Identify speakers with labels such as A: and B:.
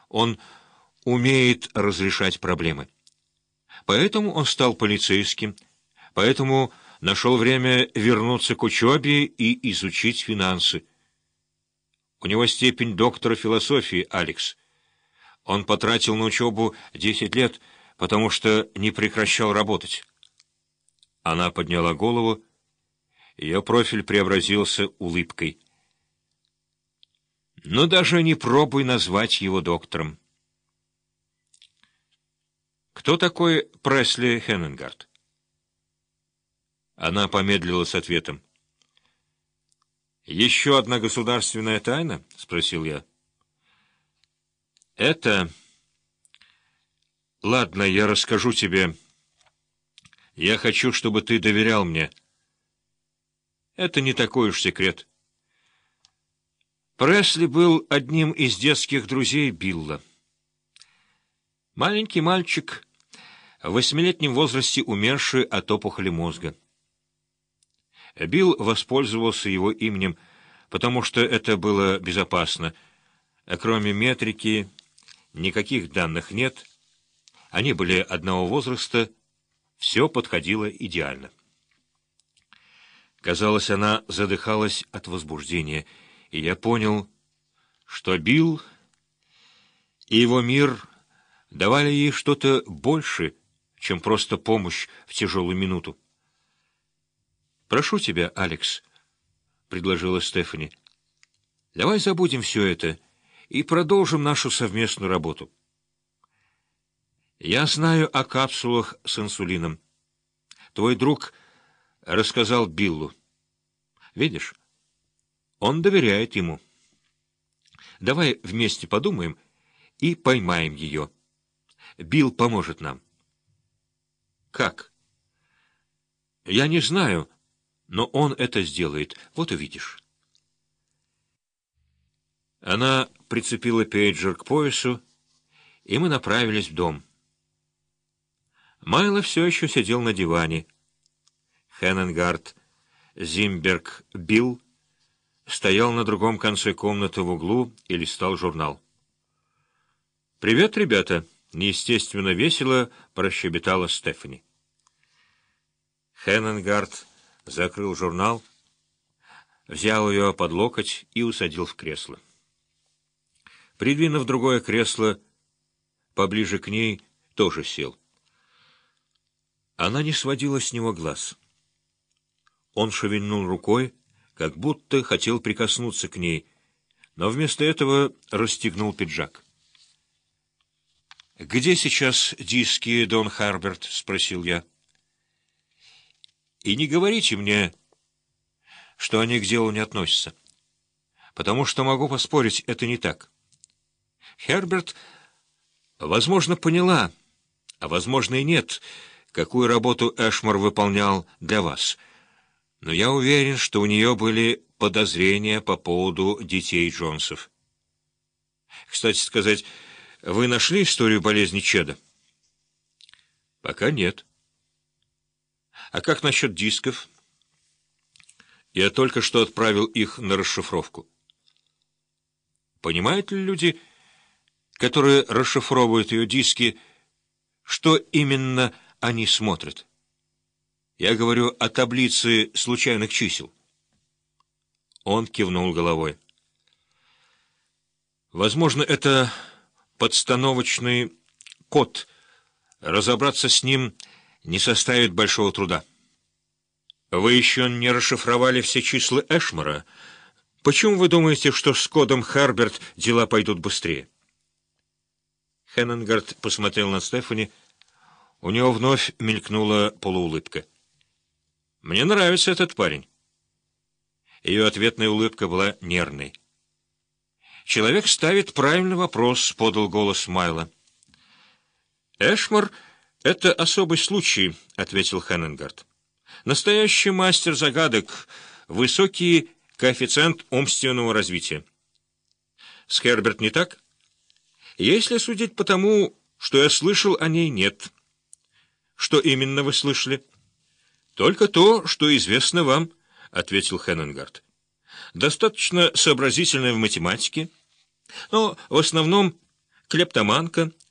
A: Он умеет разрешать проблемы. Поэтому он стал полицейским, поэтому нашел время вернуться к учебе и изучить финансы. У него степень доктора философии, Алекс. Он потратил на учебу 10 лет, потому что не прекращал работать. Она подняла голову, ее профиль преобразился улыбкой. Но даже не пробуй назвать его доктором. Кто такой Пресли Хеннингард? Она помедлила с ответом. «Еще одна государственная тайна?» — спросил я. «Это... Ладно, я расскажу тебе. Я хочу, чтобы ты доверял мне. Это не такой уж секрет. Пресли был одним из детских друзей Билла. Маленький мальчик, в 8-летнем возрасте умерший от опухоли мозга. Билл воспользовался его именем, потому что это было безопасно. А кроме метрики никаких данных нет. Они были одного возраста, все подходило идеально. Казалось, она задыхалась от возбуждения, и я понял, что Билл и его мир давали ей что-то больше, чем просто помощь в тяжелую минуту. «Прошу тебя, Алекс», — предложила Стефани, — «давай забудем все это и продолжим нашу совместную работу. Я знаю о капсулах с инсулином. Твой друг рассказал Биллу. Видишь, он доверяет ему. Давай вместе подумаем и поймаем ее. Билл поможет нам». «Как?» «Я не знаю, но он это сделает. Вот увидишь». Она прицепила пейджер к поясу, и мы направились в дом. Майло все еще сидел на диване. Хеннингард, Зимберг, Билл стоял на другом конце комнаты в углу и листал журнал. «Привет, ребята!» — неестественно весело прощебетала Стефани. Хеннингард закрыл журнал, взял ее под локоть и усадил в кресло. Придвинув другое кресло поближе к ней, тоже сел. Она не сводила с него глаз. Он шевельнул рукой, как будто хотел прикоснуться к ней, но вместо этого расстегнул пиджак. «Где сейчас диски, Дон Харберт?» — спросил я. «И не говорите мне, что они к делу не относятся, потому что, могу поспорить, это не так. Херберт, возможно, поняла, а возможно и нет, какую работу Эшмор выполнял для вас, но я уверен, что у нее были подозрения по поводу детей Джонсов. Кстати сказать, вы нашли историю болезни Чеда?» «Пока нет». «А как насчет дисков?» «Я только что отправил их на расшифровку». «Понимают ли люди, которые расшифровывают ее диски, что именно они смотрят? Я говорю о таблице случайных чисел». Он кивнул головой. «Возможно, это подстановочный код. Разобраться с ним не составит большого труда». «Вы еще не расшифровали все числа Эшмора? Почему вы думаете, что с кодом Харберт дела пойдут быстрее?» Хеннингард посмотрел на Стефани. У него вновь мелькнула полуулыбка. «Мне нравится этот парень». Ее ответная улыбка была нервной. «Человек ставит правильный вопрос», — подал голос Майло. «Эшмор — это особый случай», — ответил Хеннингард. «Настоящий мастер загадок, высокий коэффициент умственного развития». «С Херберт не так?» «Если судить по тому, что я слышал о ней, нет». «Что именно вы слышали?» «Только то, что известно вам», — ответил Хеннингард. «Достаточно сообразительная в математике, но в основном клептоманка,